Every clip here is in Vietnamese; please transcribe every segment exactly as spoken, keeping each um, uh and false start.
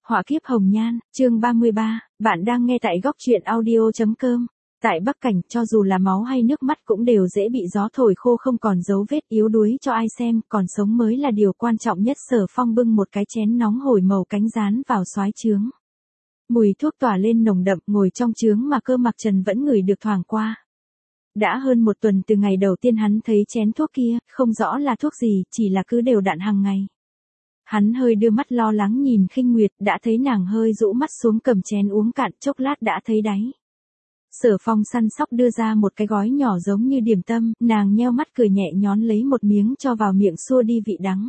Họa kiếp hồng nhan, chương ba mươi ba, bạn đang nghe tại góc truyện audio.com. Tại Bắc Cảnh, cho dù là máu hay nước mắt cũng đều dễ bị gió thổi khô không còn dấu vết yếu đuối cho ai xem, còn sống mới là điều quan trọng nhất. Sở Phong bưng một cái chén nóng hổi màu cánh rán vào xoái trướng. Mùi thuốc tỏa lên nồng đậm, ngồi trong trướng mà Cơ Mặc Trần vẫn ngửi được thoảng qua. Đã hơn một tuần từ ngày đầu tiên hắn thấy chén thuốc kia, không rõ là thuốc gì, chỉ là cứ đều đặn hàng ngày. Hắn hơi đưa mắt lo lắng nhìn Khinh Nguyệt, đã thấy nàng hơi rũ mắt xuống cầm chén uống cạn, chốc lát đã thấy đáy. Sở Phong săn sóc đưa ra một cái gói nhỏ giống như điểm tâm, nàng nheo mắt cười nhẹ nhón lấy một miếng cho vào miệng xua đi vị đắng.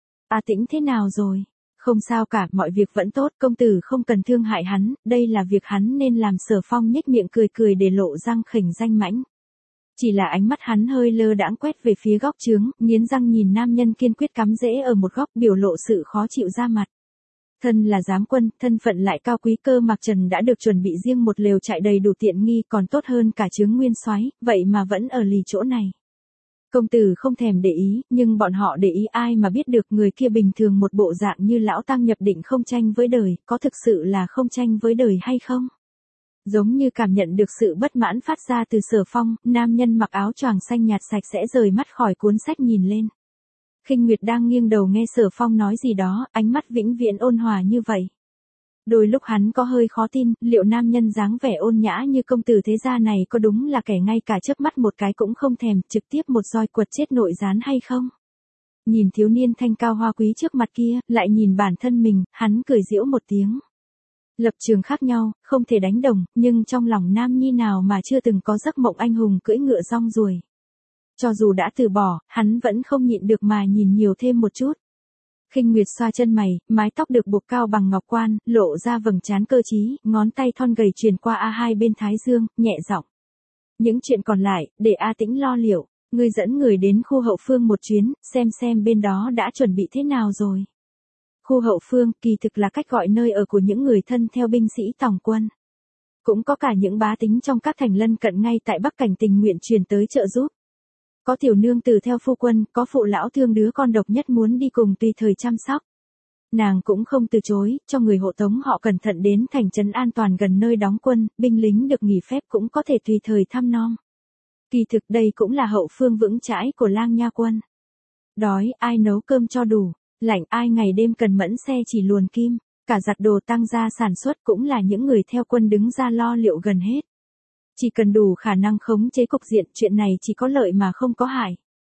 A Tĩnh thế nào rồi? Không sao cả, mọi việc vẫn tốt, công tử không cần thương hại hắn, đây là việc hắn nên làm. Sở Phong nhếch miệng cười cười để lộ răng khểnh danh mãnh. Chỉ là ánh mắt hắn hơi lơ đãng quét về phía góc trướng, nghiến răng nhìn nam nhân kiên quyết cắm rễ ở một góc, biểu lộ sự khó chịu ra mặt. Thân là giám quân, thân phận lại cao quý, Cơ Mặc Trần đã được chuẩn bị riêng một lều trại đầy đủ tiện nghi, còn tốt hơn cả trướng nguyên soái, vậy mà vẫn ở lì chỗ này. Công tử không thèm để ý, nhưng bọn họ để ý ai mà biết được, người kia bình thường một bộ dạng như lão tăng nhập định không tranh với đời, có thực sự là không tranh với đời hay không? Giống như cảm nhận được sự bất mãn phát ra từ Sở Phong, nam nhân mặc áo choàng xanh nhạt sạch sẽ rời mắt khỏi cuốn sách nhìn lên. Khinh Nguyệt đang nghiêng đầu nghe Sở Phong nói gì đó, ánh mắt vĩnh viễn ôn hòa như vậy. Đôi lúc hắn có hơi khó tin, liệu nam nhân dáng vẻ ôn nhã như công tử thế gia này có đúng là kẻ ngay cả chớp mắt một cái cũng không thèm, trực tiếp một roi quật chết nội gián hay không? Nhìn thiếu niên thanh cao hoa quý trước mặt kia, lại nhìn bản thân mình, hắn cười giễu một tiếng. Lập trường khác nhau, không thể đánh đồng, nhưng trong lòng nam nhi nào mà chưa từng có giấc mộng anh hùng cưỡi ngựa rong ruổi. Cho dù đã từ bỏ, hắn vẫn không nhịn được mà nhìn nhiều thêm một chút. Khinh Nguyệt xoa chân mày, mái tóc được buộc cao bằng ngọc quan, lộ ra vầng trán cơ trí, ngón tay thon gầy truyền qua a hai bên thái dương, nhẹ giọng. Những chuyện còn lại, để A Tĩnh lo liệu, ngươi dẫn người đến khu hậu phương một chuyến, xem xem bên đó đã chuẩn bị thế nào rồi. Khu hậu phương, kỳ thực là cách gọi nơi ở của những người thân theo binh sĩ tòng quân. Cũng có cả những bá tính trong các thành lân cận ngay tại Bắc Cảnh tình nguyện truyền tới trợ giúp. Có tiểu nương tử theo phu quân, có phụ lão thương đứa con độc nhất muốn đi cùng tùy thời chăm sóc. Nàng cũng không từ chối, cho người hộ tống họ cẩn thận đến thành trấn an toàn gần nơi đóng quân, binh lính được nghỉ phép cũng có thể tùy thời thăm nom. Kỳ thực đây cũng là hậu phương vững chãi của Lang Nha quân. Đói, ai nấu cơm cho đủ, lạnh ai ngày đêm cần mẫn xe chỉ luồn kim, cả giặt đồ tăng gia sản xuất cũng là những người theo quân đứng ra lo liệu gần hết. Chỉ cần đủ khả năng khống chế cục diện, chuyện này chỉ có lợi mà không có hại.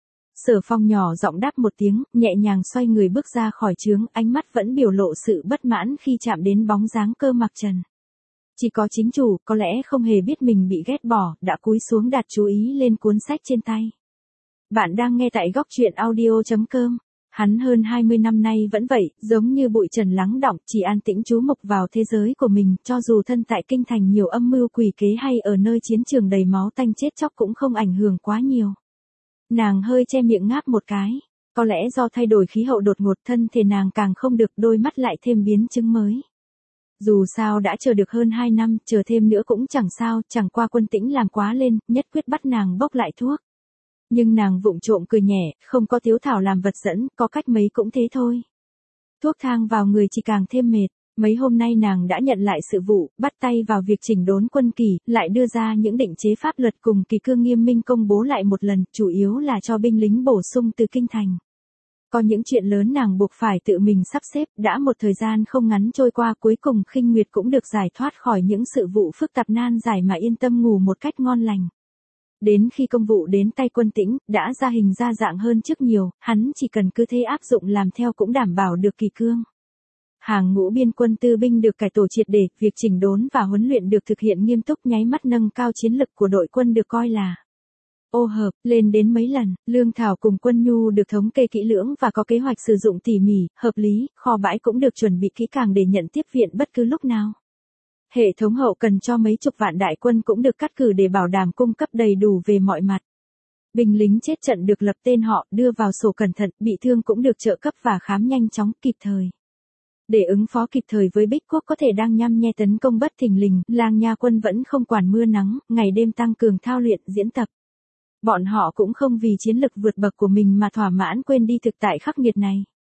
Sở Phong nhỏ giọng đáp một tiếng, nhẹ nhàng xoay người bước ra khỏi trướng, ánh mắt vẫn biểu lộ sự bất mãn khi chạm đến bóng dáng Cơ Mặc Trần. Chỉ có chính chủ, có lẽ không hề biết mình bị ghét bỏ, đã cúi xuống đặt chú ý lên cuốn sách trên tay. Bạn đang nghe tại góc truyện audio.com. Hắn hơn hai mươi năm nay vẫn vậy, giống như bụi trần lắng đọng, chỉ an tĩnh chú mục vào thế giới của mình, cho dù thân tại kinh thành nhiều âm mưu quỷ kế hay ở nơi chiến trường đầy máu tanh chết chóc cũng không ảnh hưởng quá nhiều. Nàng hơi che miệng ngáp một cái, có lẽ do thay đổi khí hậu đột ngột, thân thể nàng càng không được, đôi mắt lại thêm biến chứng mới. Dù sao đã chờ được hơn hai năm, chờ thêm nữa cũng chẳng sao, chẳng qua Quân Tĩnh làm quá lên, nhất quyết bắt nàng bốc lại thuốc. Nhưng nàng vụng trộm cười nhẹ, không có Tiếu Thảo làm vật dẫn, có cách mấy cũng thế thôi. Thuốc thang vào người chỉ càng thêm mệt, mấy hôm nay nàng đã nhận lại sự vụ, bắt tay vào việc chỉnh đốn quân kỳ, lại đưa ra những định chế pháp luật cùng kỳ cương nghiêm minh công bố lại một lần, chủ yếu là cho binh lính bổ sung từ kinh thành. Có những chuyện lớn nàng buộc phải tự mình sắp xếp, đã một thời gian không ngắn trôi qua, cuối cùng Khinh Nguyệt cũng được giải thoát khỏi những sự vụ phức tạp nan giải mà yên tâm ngủ một cách ngon lành. Đến khi công vụ đến tay Quân Tĩnh, đã ra hình ra dạng hơn trước nhiều, hắn chỉ cần cứ thế áp dụng làm theo cũng đảm bảo được kỳ cương. Hàng ngũ biên quân tư binh được cải tổ triệt để, việc chỉnh đốn và huấn luyện được thực hiện nghiêm túc, nháy mắt nâng cao chiến lực của đội quân được coi là ô hợp, lên đến mấy lần, lương thảo cùng quân nhu được thống kê kỹ lưỡng và có kế hoạch sử dụng tỉ mỉ, hợp lý, kho bãi cũng được chuẩn bị kỹ càng để nhận tiếp viện bất cứ lúc nào. Hệ thống hậu cần cho mấy chục vạn đại quân cũng được cắt cử để bảo đảm cung cấp đầy đủ về mọi mặt. Binh lính chết trận được lập tên họ, đưa vào sổ cẩn thận, bị thương cũng được trợ cấp và khám nhanh chóng, kịp thời. Để ứng phó kịp thời với Bích Quốc có thể đang nhăm nhe tấn công bất thình lình, Lang Nha quân vẫn không quản mưa nắng, ngày đêm tăng cường thao luyện, diễn tập. Bọn họ cũng không vì chiến lực vượt bậc của mình mà thỏa mãn, quên đi thực tại khắc nghiệt này.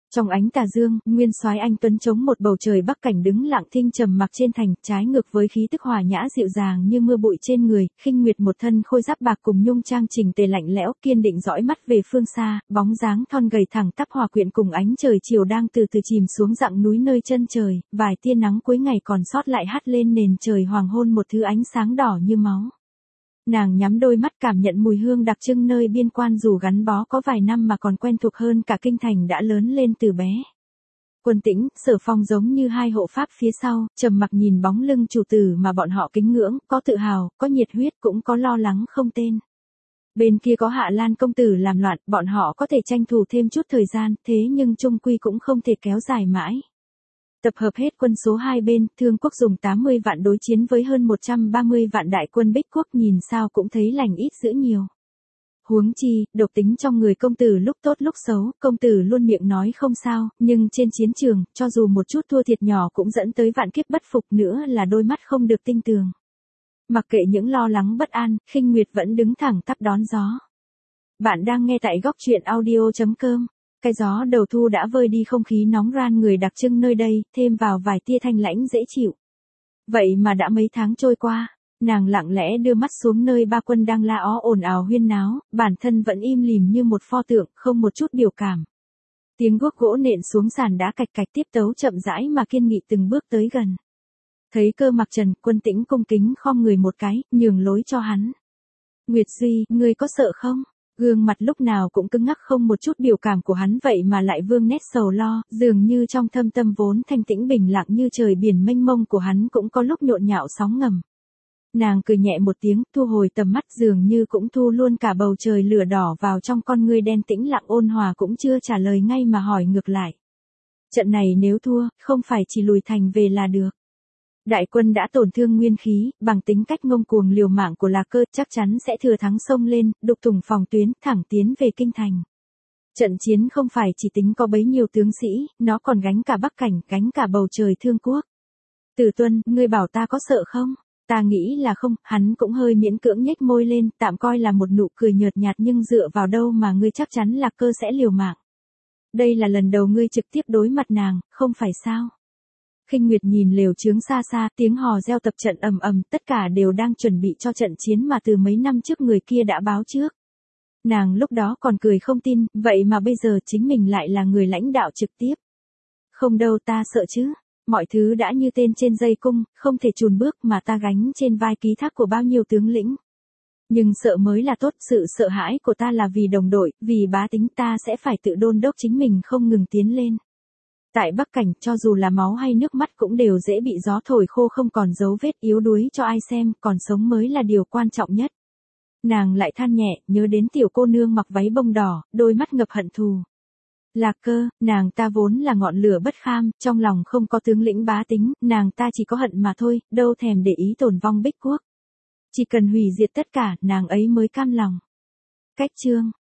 Trong ánh tà dương, nguyên soái anh tuấn chống một bầu trời Bắc Cảnh đứng lặng thinh trầm mặc trên thành, trái ngược với khí tức hòa nhã dịu dàng như mưa bụi trên người, Khinh Nguyệt một thân khôi giáp bạc cùng nhung trang chỉnh tề lạnh lẽo, kiên định dõi mắt về phương xa, bóng dáng thon gầy thẳng tắp hòa quyện cùng ánh trời chiều đang từ từ chìm xuống dặng núi nơi chân trời, vài tia nắng cuối ngày còn sót lại hắt lên nền trời hoàng hôn một thứ ánh sáng đỏ như máu. Nàng nhắm đôi mắt cảm nhận mùi hương đặc trưng nơi biên quan, dù gắn bó có vài năm mà còn quen thuộc hơn cả kinh thành đã lớn lên từ bé. Quân Tĩnh, Sở Phong giống như hai hộ pháp phía sau, trầm mặc nhìn bóng lưng chủ tử mà bọn họ kính ngưỡng, có tự hào, có nhiệt huyết cũng có lo lắng không tên. Bên kia có Hạ Lan công tử làm loạn, bọn họ có thể tranh thủ thêm chút thời gian, thế nhưng chung quy cũng không thể kéo dài mãi. Tập hợp hết quân số hai bên, Thương quốc dùng tám mươi vạn đối chiến với hơn một trăm ba mươi vạn đại quân Bích quốc, nhìn sao cũng thấy lành ít dữ nhiều. Huống chi, độc tính trong người công tử lúc tốt lúc xấu, công tử luôn miệng nói không sao, nhưng trên chiến trường, cho dù một chút thua thiệt nhỏ cũng dẫn tới vạn kiếp bất phục, nữa là đôi mắt không được tinh tường. Mặc kệ những lo lắng bất an, Khinh Nguyệt vẫn đứng thẳng tắp đón gió. Bạn đang nghe tại góc truyện audio chấm com. Cái gió đầu thu đã vơi đi không khí nóng ran người đặc trưng nơi đây, thêm vào vài tia thanh lãnh dễ chịu. Vậy mà đã mấy tháng trôi qua, nàng lặng lẽ đưa mắt xuống nơi ba quân đang la ó ồn ào huyên náo, bản thân vẫn im lìm như một pho tượng, không một chút biểu cảm. Tiếng guốc gỗ nện xuống sàn đá cạch cạch, tiếp tấu chậm rãi mà kiên nghị từng bước tới gần. Thấy Cơ Mặc Trần, Quân Tĩnh cung kính khom người một cái, nhường lối cho hắn. Nguyệt Duy, ngươi có sợ không? Gương mặt lúc nào cũng cứng ngắc, không một chút biểu cảm của hắn vậy mà lại vương nét sầu lo, dường như trong thâm tâm vốn thanh tĩnh bình lặng như trời biển mênh mông của hắn cũng có lúc nhộn nhạo sóng ngầm. Nàng cười nhẹ một tiếng, thu hồi tầm mắt, dường như cũng thu luôn cả bầu trời lửa đỏ vào trong con ngươi đen tĩnh lặng ôn hòa, cũng chưa trả lời ngay mà hỏi ngược lại. Trận này nếu thua, không phải chỉ lùi thành về là được. Đại quân đã tổn thương nguyên khí, bằng tính cách ngông cuồng liều mạng của Lạc Cơ chắc chắn sẽ thừa thắng xông lên, đục thủng phòng tuyến, thẳng tiến về kinh thành. Trận chiến không phải chỉ tính có bấy nhiêu tướng sĩ, nó còn gánh cả Bắc Cảnh, gánh cả bầu trời Thương quốc. Từ Tuân, ngươi bảo ta có sợ không? Ta nghĩ là không, hắn cũng hơi miễn cưỡng nhếch môi lên, tạm coi là một nụ cười nhợt nhạt, nhưng dựa vào đâu mà ngươi chắc chắn Lạc Cơ sẽ liều mạng. Đây là lần đầu ngươi trực tiếp đối mặt nàng, không phải sao? Khinh Nguyệt nhìn lều chướng xa xa, tiếng hò reo tập trận ầm ầm, tất cả đều đang chuẩn bị cho trận chiến mà từ mấy năm trước người kia đã báo trước. Nàng lúc đó còn cười không tin, vậy mà bây giờ chính mình lại là người lãnh đạo trực tiếp. Không đâu, ta sợ chứ. Mọi thứ đã như tên trên dây cung, không thể chùn bước, mà ta gánh trên vai ký thác của bao nhiêu tướng lĩnh. Nhưng sợ mới là tốt, sự sợ hãi của ta là vì đồng đội, vì bá tính, ta sẽ phải tự đôn đốc chính mình không ngừng tiến lên. Tại Bắc Cảnh, cho dù là máu hay nước mắt cũng đều dễ bị gió thổi khô, không còn dấu vết yếu đuối cho ai xem, còn sống mới là điều quan trọng nhất. Nàng lại than nhẹ, nhớ đến tiểu cô nương mặc váy bông đỏ, đôi mắt ngập hận thù. Lạc Cơ, nàng ta vốn là ngọn lửa bất kham, trong lòng không có tướng lĩnh bá tính, nàng ta chỉ có hận mà thôi, đâu thèm để ý tổn vong Bích quốc. Chỉ cần hủy diệt tất cả, nàng ấy mới cam lòng. Cách chương